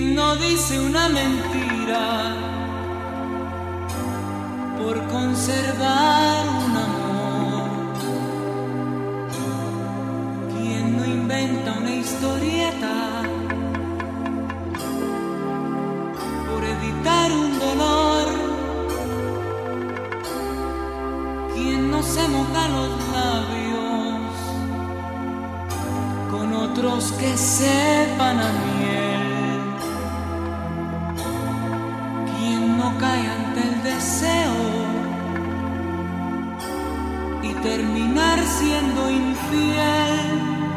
¿Quién no dice una mentira por conservar un amor? ¿Quién no inventa una historieta por evitar un dolor? ¿Quién no se moja los labios con otros que sepan a miel? ¿Quién no cae ante el deseo y terminar siendo infiel?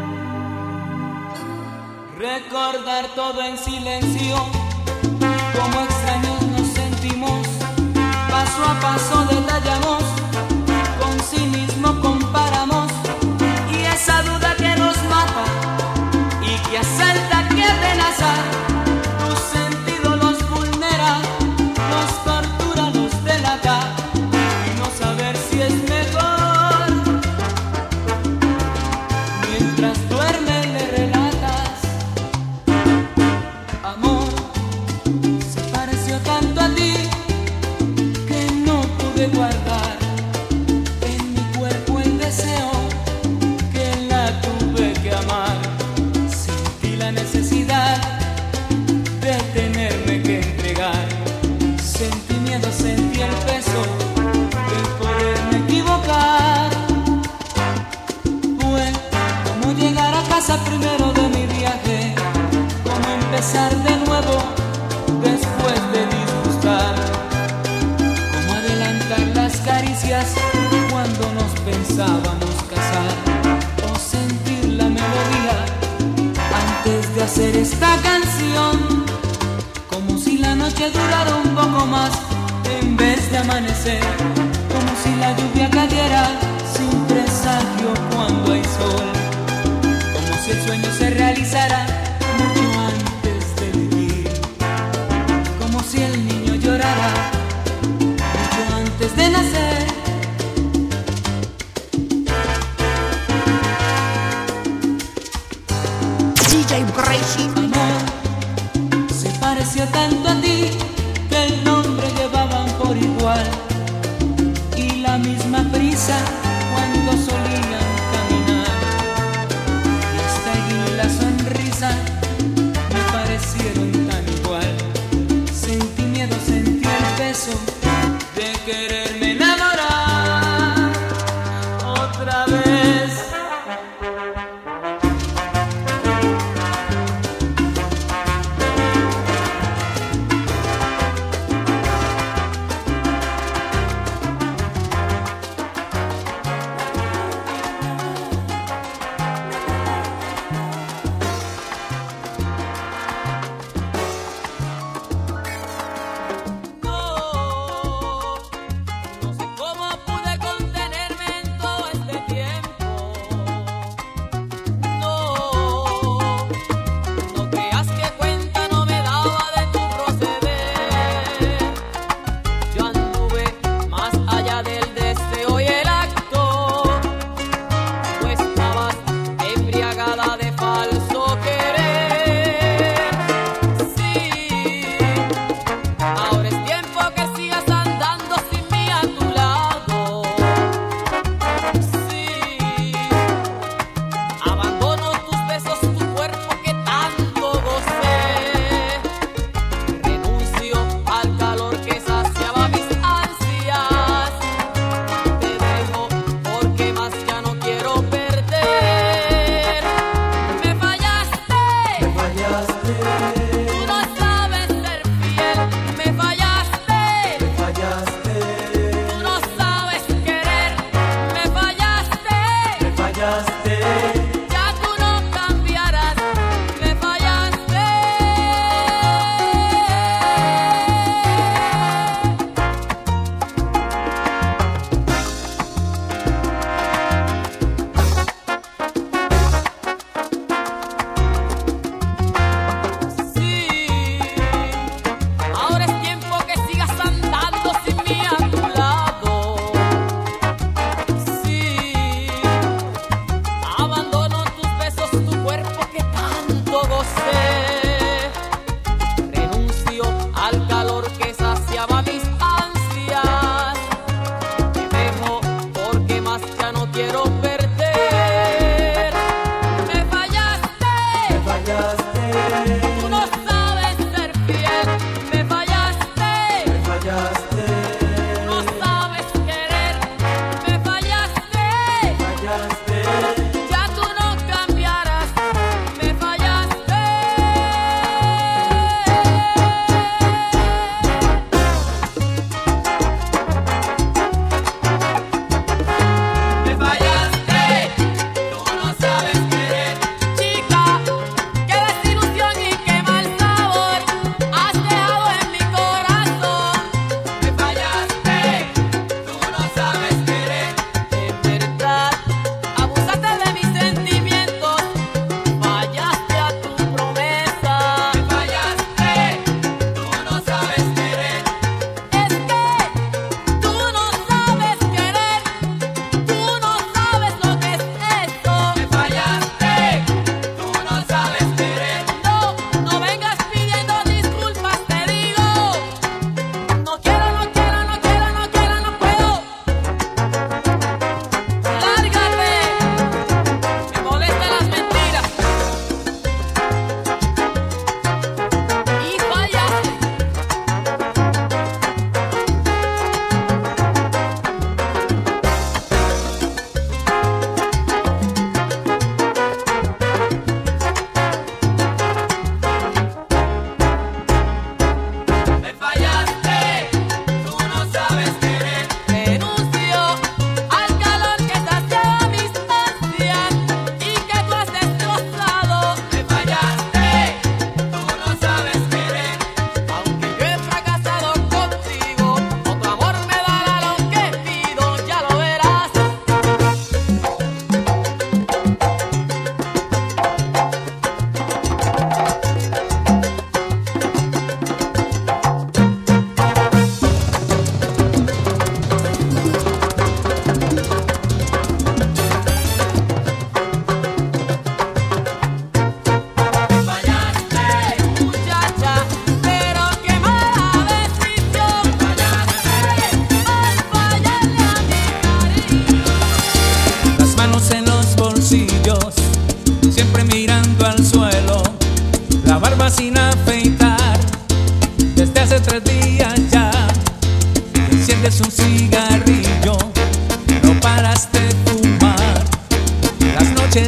Recordar todo en silencio, como extraños nos sentimos, paso a paso detallamos, con cinismo comparamos, y esa duda que nos mata y que asalta, que amenaza, tus sentidos los vulnera, nos tortura, nos delata, y no saber si es mejor. Mientras duerme le relatas: amor, se pareció tanto a ti que no pude guardar en mi cuerpo el deseo, que la tuve que amar. Sentí la necesidad de tenerme que entregar. Sentí miedo, sentí el peso de poderme equivocar. Fue como llegar a casa primero de mi viaje, como empezar de nuevo después de disgustar, como adelantar las caricias cuando nos pensábamos casar, o sentir la melodía antes de hacer esta canción, como si la noche durara un poco más en vez de amanecer, como si la lluvia cayera sin presagio cuando hay sol, como si el sueño se realizara mucho antes de vivir, como si el niño llorara mucho antes de nacer. DJ Crazy. Amor, se pareció tanto a ti que el nombre llevaban por igual, y la misma prisa cuando solían caminar, y hasta allí la sonrisa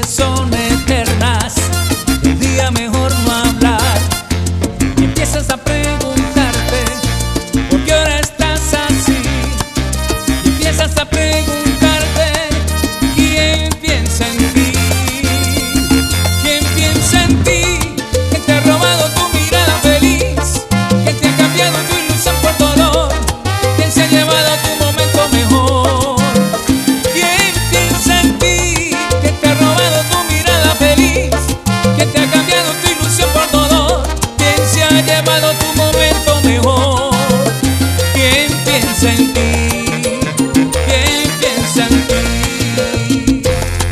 son eternas. El día mejor no hablar. Y empiezas a preguntarte por qué ahora estás así. Y empiezas a preguntarte quién piensa en ti. ¿Quién piensa en ti? ¿Quién te ha robado tu mirada feliz? ¿Quién te ha cambiado tu ilusión por dolor? ¿Quién se ha llevado tu momento mejor? ¿Quién piensa en ti? ¿Quién te ha robado tu mirada feliz? ¿Quién te ha cambiado tu ilusión por dolor? ¿Quién se ha llevado tu momento mejor? ¿Quién piensa en ti? ¿Quién piensa en ti?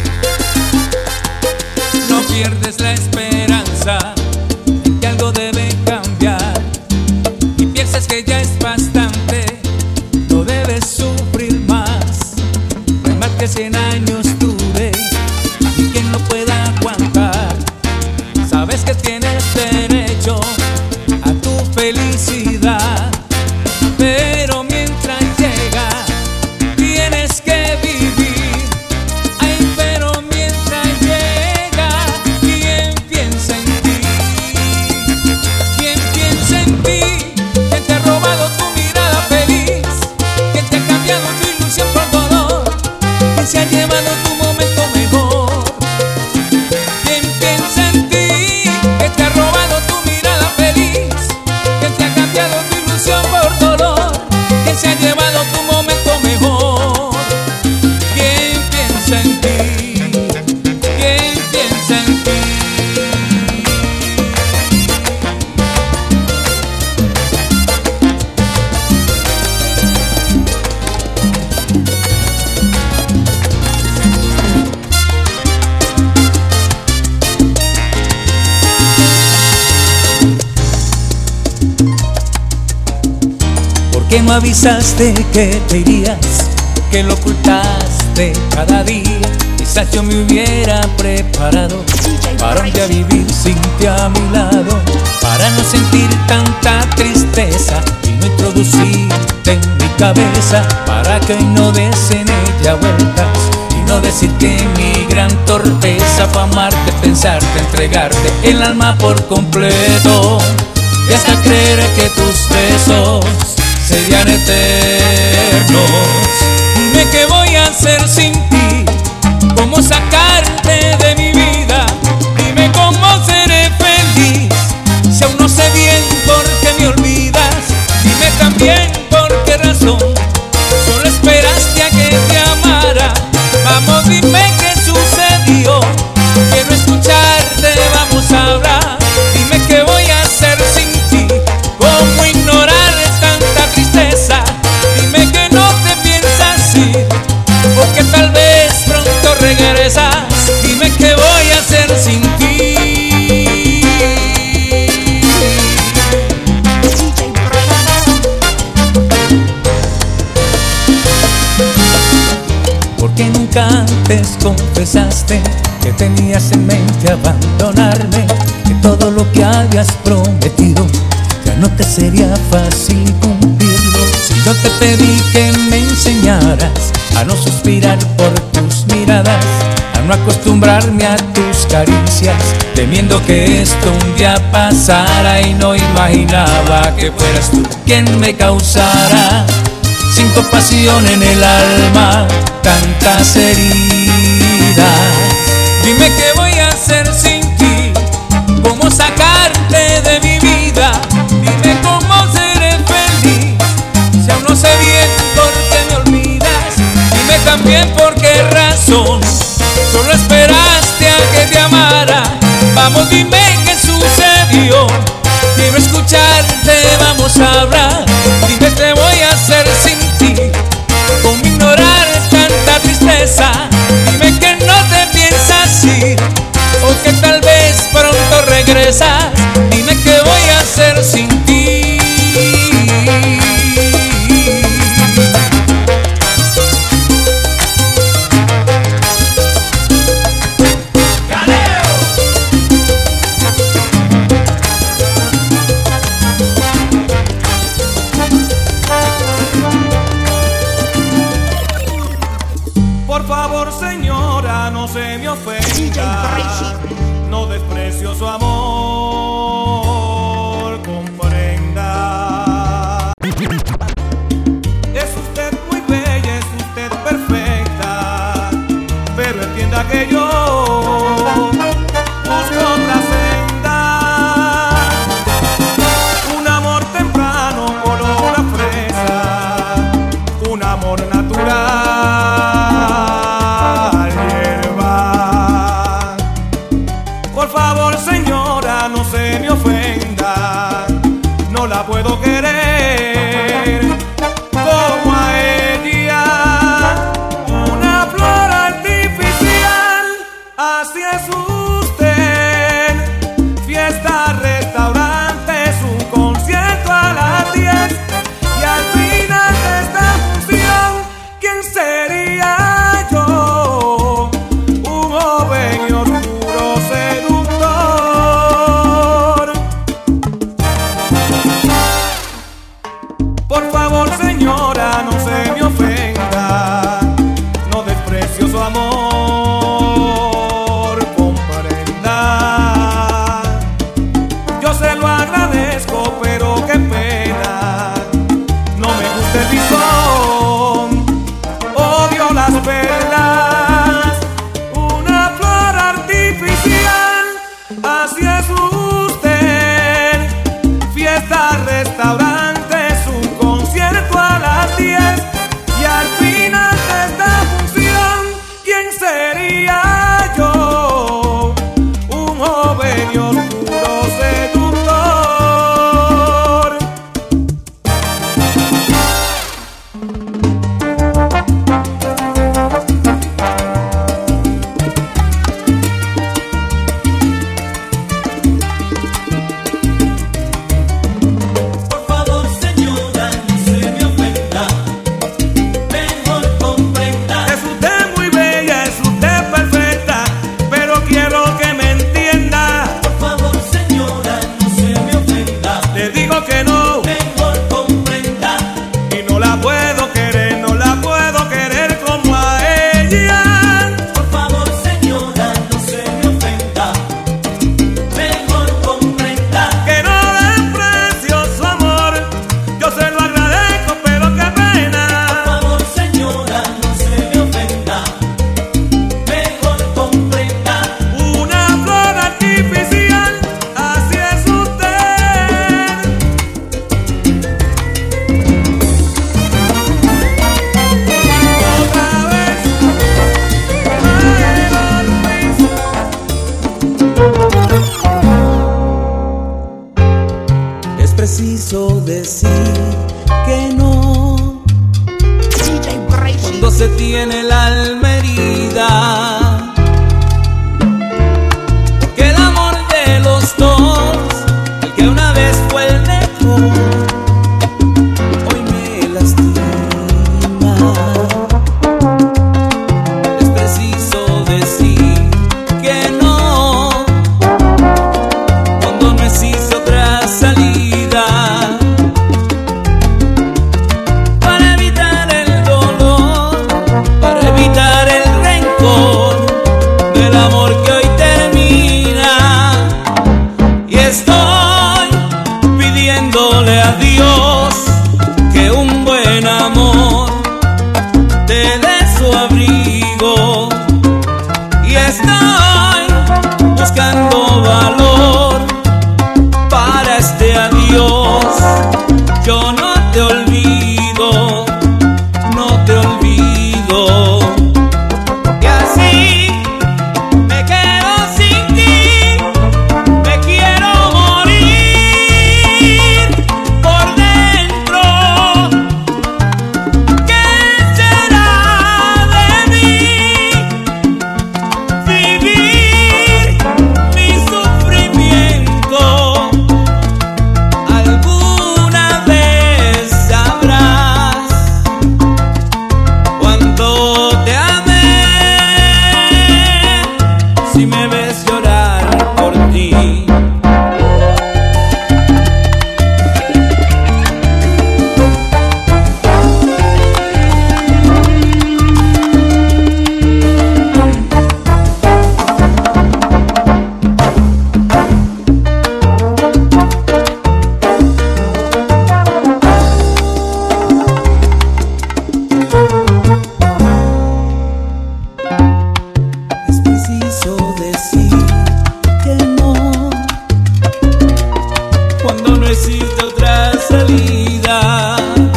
No pierdes la esperanza en que algo debe cambiar y piensas que ya es bastante, no debes sufrir más. No hay mal que 100 años dure y quien no pueda aguantar. Sabes que tienes derecho a tu felicidad, pero mientras llega tienes que vivir. Ay, pero mientras llega, ¿quién piensa en ti? ¿Quién piensa en ti? ¿Quién te ha robado tu mirada feliz? ¿Quién te ha cambiado tu ilusión por dolor? ¿Quién se ha llevado tu momento mejor? ¿Quién piensa en ti? ¿Quién te ha robado tu mirada feliz? ¿Quién te ha cambiado tu ilusión por dolor? ¿Quién se ha llevado tu momento mejor? ¿Quién piensa en ti? ¿Quién piensa en ti? ¿Por qué no avisaste que te irías? Que lo ocultaste cada día. Quizás yo me hubiera preparado para un día vivir sin ti a mi lado, para no sentir tanta tristeza y no introducirte en mi cabeza, para que hoy no des en ella vueltas y no decir que mi gran torpeza fue amarte, pensarte, entregarte el alma por completo y hasta creer que tus besos serían eternos. Dime qué voy a hacer sin ti, cómo sacarte de mi vida. Dime cómo seré feliz si aún no sé bien por qué me olvidas. Dime también por qué razón solo esperaste a que te amara. Vamos, dime qué sucedió, quiero escucharte, vamos a hablar. Dime qué voy a hacer sin ti, cómo ignorar tanta tristeza. Dime que no te piensas ir, porque tal vez pronto regresas. Dime qué voy a hacer sin ti. ¿Por qué nunca antes confesaste que tenías en mente abandonarme? Que todo lo que habías prometido ya no te sería fácil cumplirlo. Si yo te pedí que me enseñaras a no suspirar por tus miradas, a no acostumbrarme a tus caricias, temiendo que esto un día pasara, y no imaginaba que fueras tú quien me causara sin compasión en el alma tantas heridas. Dime qué voy a hacer sin ti, cómo sacarte de mi vida. Dime cómo seré feliz si aún no sé bien por qué me olvidas. Dime también por qué razón solo esperaste a que te amara. Vamos, dime qué sucedió, quiero escucharte, vamos a hablar. Dime qué voy a hacer sin ti, cómo ignorar tanta tristeza. Dime que no te piensas ir, o que tal vez pronto regresas. Dime qué voy a hacer sin ti. Por favor, señora, no se me ofenda. Crazy. No desprecio su amor, comprenda. Es usted muy bella, es usted perfecta, pero entienda que yo busco otra senda. Un amor temprano, color a fresa, un amor natural, hierba. Por favor, señora, no se me ofenda, no la puedo querer como a ella. Una flor artificial, así es usted. Fiesta, restaurante, es un concierto a las 10. Y al final de esta función, ¿quién sería yo? Un joven y oscuro seductor. Por favor, señora, no se me ofenda, no desprecio su amor, comprenda. Yo se lo agradezco, pero qué pena, no me gusta el bisón, odio las perlas. Una flor artificial, así es usted. Fiesta, restaurante, es un concierto a las 10. Y al final de esta función, ¿quién sería yo? Un joven y oscuro seductor. Por favor, señora, no se me ofenda, mejor comprenda. Es usted muy bella, es usted perfecta, pero quiero que me entienda. Por favor, señora, no se me ofenda, Le digo que no, mejor comprenda. y no la puedo querer, no la puedo querer como a ella. Por favor, señora, no se me ofenda, mejor comprenda. Que no desprecio su amor, yo se lo agradezco, pero qué Por pena. favor, señora, no se me ofenda, mejor comprenda. Una flor artificial, así es usted. Otra vez, Es preciso decir que no DJ Crazy. cuando se tiene el alma herida. Que el amor de los dos, el que una vez fue el mejor, hoy me lastima. Es preciso decir que no cuando no existe otra salida. Para evitar el dolor, para evitar el rencor del amor que hoy termina. Y estoy pidiéndole a Dios que un buen amor te dé su abrigo. Y estoy buscando valor para este adiós. Yo no te olvido, no te olvido. Y así me quedo sin ti, me quiero morir por dentro. ¿Qué será de mí? Vivir mi sufrimiento. Alguna vez sabrás cuánto te amé, si me ves llorar por ti. acaso decir que no cuando no existe otra salida?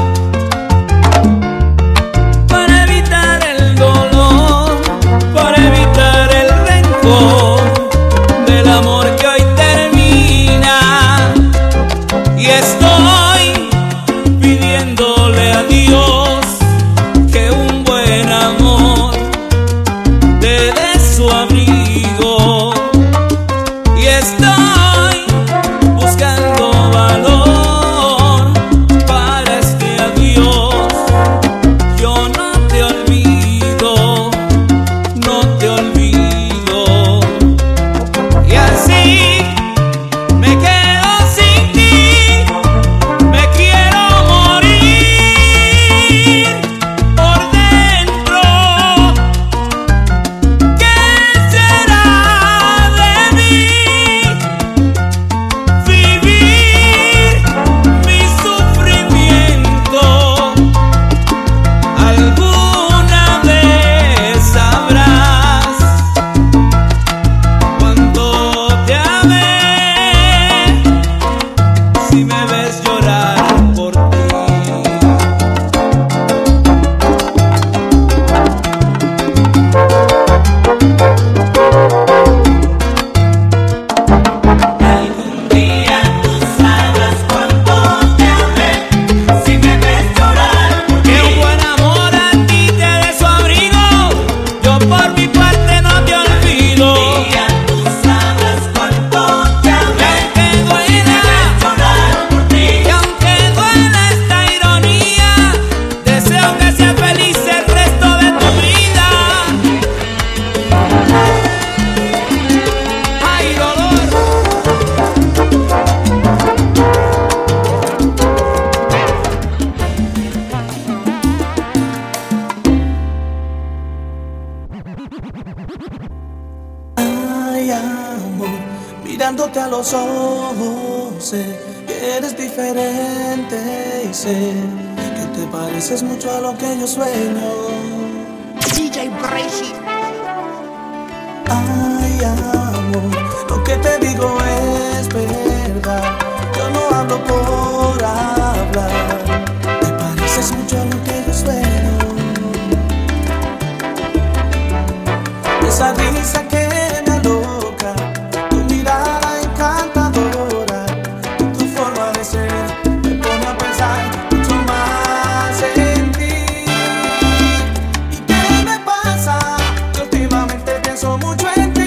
Para evitar el dolor, para evitar el rencor del amor que hoy termina. Y estoy pidiéndole a Dios que un buen amor te dé su abrigo. Y estoy buscando valor para este adiós. Yo no te olvido, no te olvido. Y así me quedo sin ti, me quiero morir por dentro. ¿Qué será de mí? Vivir mi sufrimiento. Alguna vez sabrás cuando te amé, si me ves llorar por ti. Algún día tú sabrás cuánto te amé, si me ves llorar por ti. Que un buen amor a ti te dé su abrigo, yo por mi parte no te olvido. Algún día tú sabrás cuánto te amé, que duela llorar por ti. Y aunque duela esta ironía, deseo que seas feliz el resto de tu vida. Ay, dolor. Ay, amor, mirándote a los ojos, sé que eres diferente y sé que te pareces mucho a lo que yo sueño. DJ Crazy. Ay, amor, lo que te digo es verdad. Yo no hablo por hablar. Te pareces mucho a lo que yo sueño. Esa risa que me aloca, tu mirada encantadora, tu forma de ser me pone a pensar mucho más en ti. ¿Y qué me pasa? Que últimamente pienso mucho en ti.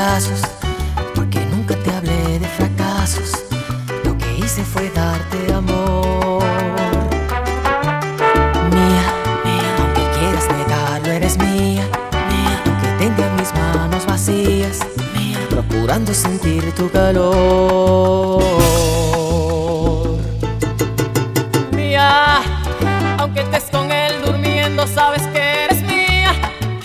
abrazos, porque nunca te hablé de fracasos. Lo que hice fue darte amor. Mía, mía, aunque quieras negarlo, eres mía. Mía, aunque tenga mis manos vacías, mía, procurando sentir tu calor. Mía, aunque estés con él durmiendo, sabes que eres mía.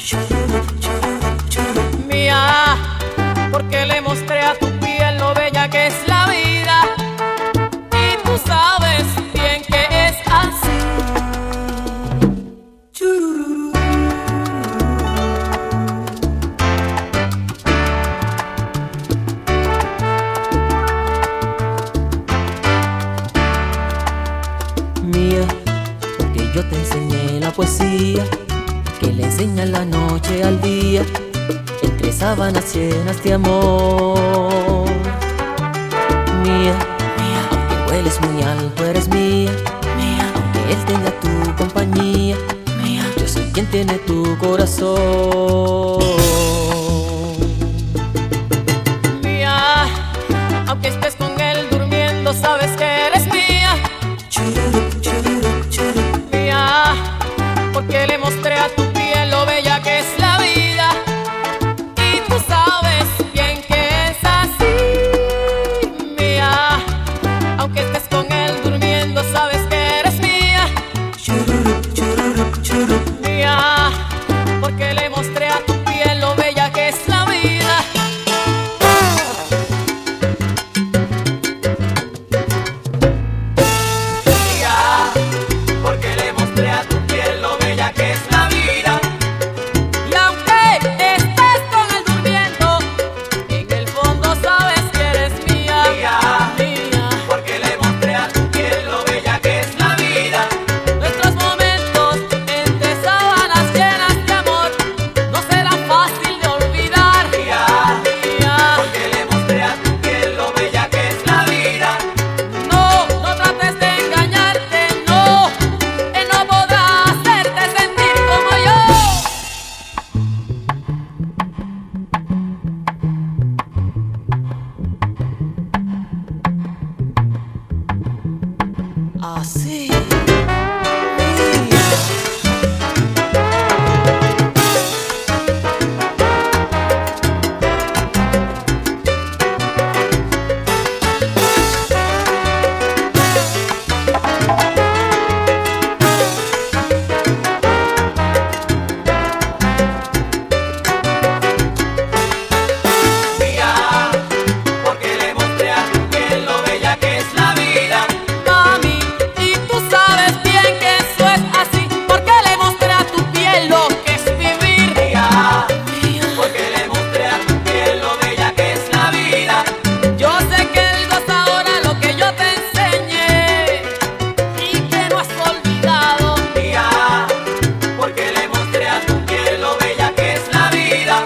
Mía, porque le mostré a tu piel lo bella que es la vida, y tú sabes bien que es así. Mía, porque yo te enseñé la poesía que le enseña la noche al día, entre sábanas llenas de amor. Mía, mía, aunque hueles muy alto, eres mía. Mía, aunque él tenga tu compañía, mía, yo soy quien tiene tu corazón. Mía, aunque estés con él durmiendo, sabes que eres mía. Mía, porque le mostré a tu piel lo bella que es la vida, y tú sabes bien que es así. Mía, aunque estés con él durmiendo, sabes que eres mía. Mía, porque le mostré a tu piel lo bella que es la vida. Mía, porque le mostré a tu piel lo bella que es la vida. Y aunque estés con él durmiendo, en el fondo sabes que eres mía. Mía, porque le mostré a tu piel lo bella que es la vida. Nuestros momentos entre sábanas llenas de amor no serán fácil de olvidar. Mía, porque le mostré a tu piel lo bella que es la vida. No, no trates de engañarte, no. Él no podrá hacerte sentir como yo. Así. Mía, porque le mostré a tu piel lo bella que es la vida. Mami, y tú sabes bien que eso es así, porque le mostré a tu piel lo que es vivir. Mía, porque le mostré a tu piel lo bella que es la vida. Yo sé que él goza ahora lo que yo te enseñé y que no has olvidado. Mía, porque le mostré a tu piel lo bella que es la vida.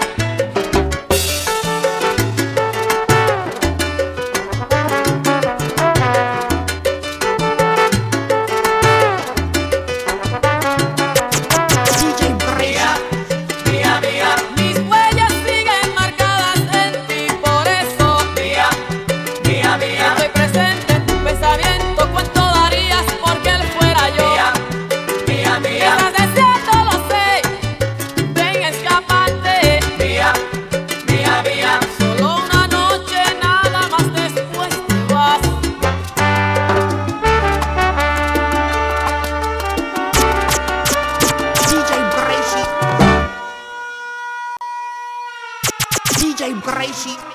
DJ Brescia. Mía, mía, mis huellas siguen marcadas en ti, por eso. Mía, mía, mía, estoy presente en tu pensamiento. ¿Cuánto darías porque él fuera yo? Mía, mía, estás deseando, lo sé. Ven, escaparte. Mía, mía, mía, solo una noche, nada más, después te vas. DJ Brescia. DJ Brescia.